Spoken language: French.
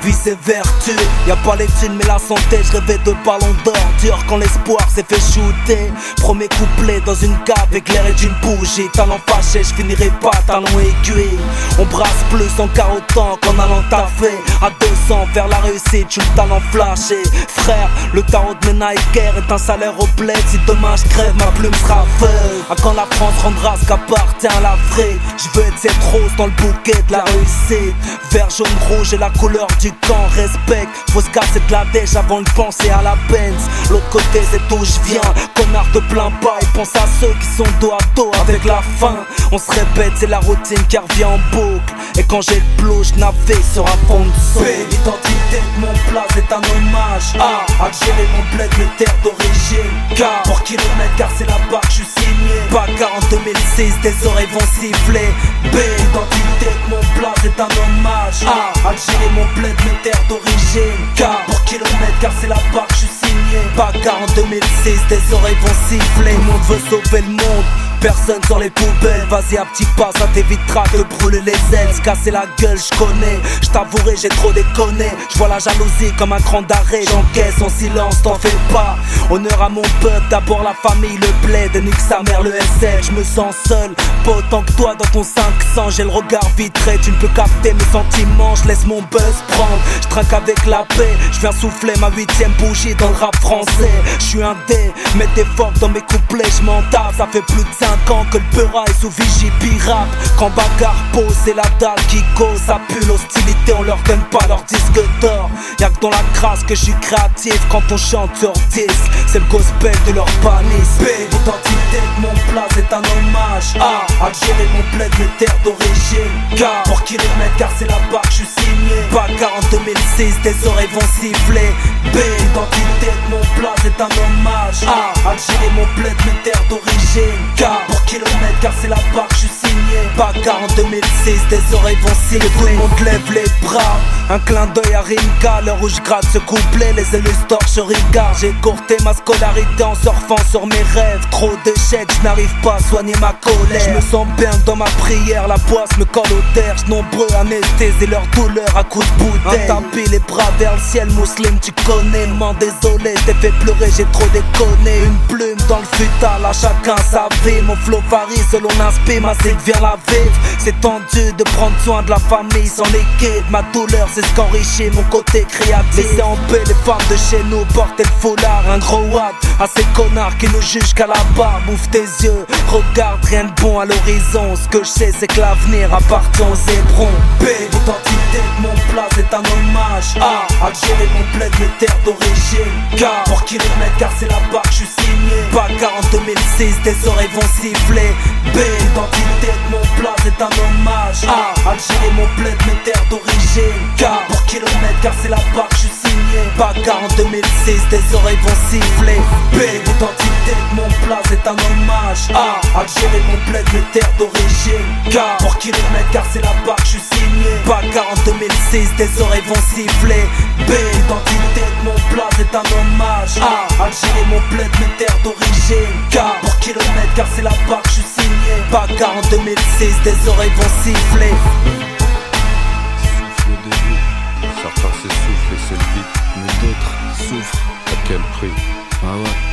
vie c'est vertu. Y'a pas les thunes mais la santé, je rêvais de ballon d'or. Dur quand l'espoir s'est fait shooter. Premier couplet dans une cave éclairée d'une bougie. Talent fâché, je finirai pas talent aiguille. On brasse plus en carottant qu'en allant taffer. À 200 vers la réussite, tu le talent flashé. Frère, le tarot de mes Nike est un salaire au bled. Si demain je crève, ma plume sera feuille. À quand la France rendra ce qu'appartient à l'Afrique. Je veux être cette rose dans le bouquet de la réussite. Vert, jaune, rouge et la couleur du camp. Respecte, faut se casser de la dèche avant de penser à la Benz. L'autre côté c'est d'où je viens. Connard de plein pas, et pense à ceux qui sont dos à dos avec la faim. On se répète, c'est la routine qui revient en boucle. Et quand j'ai le blow, je navigue sur un fond de son. L'identité de mon plat, c'est un hommage à Algérie, mon bled, mes terres d'origine. K pour kilomètre, car c'est là-bas que je suis signé. Bagarre en 2006, tes oreilles vont siffler. B, l'identité de mon plat, c'est un hommage à Algérie, mon bled, mes terres d'origine. K pour kilomètre, car c'est là-bas que je suis signé. Bagarre en 2006, tes oreilles vont siffler. Tout le monde veut sauver le monde. Personne sur les poubelles, vas-y à petits pas, ça t'évitera de brûler les ailes. Se casser la gueule, je connais, je t'avouerai j'ai trop déconné. Je vois la jalousie comme un cran d'arrêt, j'encaisse en silence, t'en fais pas. Honneur à mon peuple, d'abord la famille, le bled, nique sa mère le SL. Je me sens seul, pas autant que toi dans ton 500. J'ai le regard vitré, tu ne peux capter mes sentiments. Je laisse mon buzz prendre, je trinque avec la paix. Je viens souffler ma 8ème bougie dans le rap français. Je suis un dé, mets des forks dans mes couplets, je m'en tape, ça fait plus de 5 ans que le peura est sous vigie pirate. Quand bagarre pose, c'est la dalle qui cause. Ça pue l'hostilité, on leur donne pas leur disque d'or. Y'a que dans la crasse que je suis créatif. Quand on chante sur disque, c'est le gospel de leur panis. L'identité de mon plat, c'est un hommage à Algérie, mon bled, mes terres d'origine. K pour kilomètre, car c'est là-bas que je suis signé. Bagarre en 2006, tes oreilles vont siffler. B, l'identité de mon plat, c'est un hommage à Algérie, mon bled, mes terres d'origine. K pour kilomètre, car c'est là-bas que je suis signé. Bagarre en 2006, tes oreilles vont siffler. Tout le monde lève les bras. Un clin d'œil à Rimka, l'heure où je gratte ce couplet. Les élus torchent rigard. J'ai courté ma scolarité en surfant sur mes rêves. Trop d'échecs, je n'arrive pas à soigner ma colère. Je me sens bien dans ma prière, la poisse me colle aux terres. Nombreux anesthésier leur douleur à coups de bouteille. Un tapis, les bras vers le ciel, musulman tu connais. M'en désolé, je t'ai fait pleurer, j'ai trop déconné. Une plume dans le futal, à chacun sa vie. Mon flow varie selon l'inspire, ma zig vient la vivre. C'est tendu de prendre soin de la famille sans l'équipe. Ma douleur c'est ce qu'enrichit mon côté créatif. Laissez en paix les femmes de chez nous, portez le foulard. Un gros watt à ces connards qui nous jugent qu'à la barre. Ouvre tes yeux, regarde rien de bon à l'horizon. Ce que je sais c'est que l'avenir appartient aux éperons. B, l'identité de mon plat c'est un hommage à Algérie, mon bled, mes terres d'origine. K pour kilomètre, car c'est là-bas que je suis signé. Bagarre en 2006, tes oreilles vont siffler. B, l'identité de mon plat c'est un hommage à Algérie, mon bled, mes terres d'origine. K pour kilomètre, car c'est là-bas que je suis signé. Bagarre en 2006, tes oreilles vont siffler. B, l'identité de mon plat c'est un hommage à Algérie, mon bled, mes terres d'origine. K pour kilomètre, car c'est là-bas que je suis signé. Bagarre en 2006, tes oreilles vont siffler. B, l'identité de mon plat c'est un hommage à Algérie, mon bled, mes terres d'origine. K pour kilomètre, car c'est là-bas que je suis signé. Bagarre en 2006, tes oreilles vont siffler. Souffle de vie, certains s'essoufflent et c'est le beat, mais d'autres souffrent. À quel prix? Ah ouais.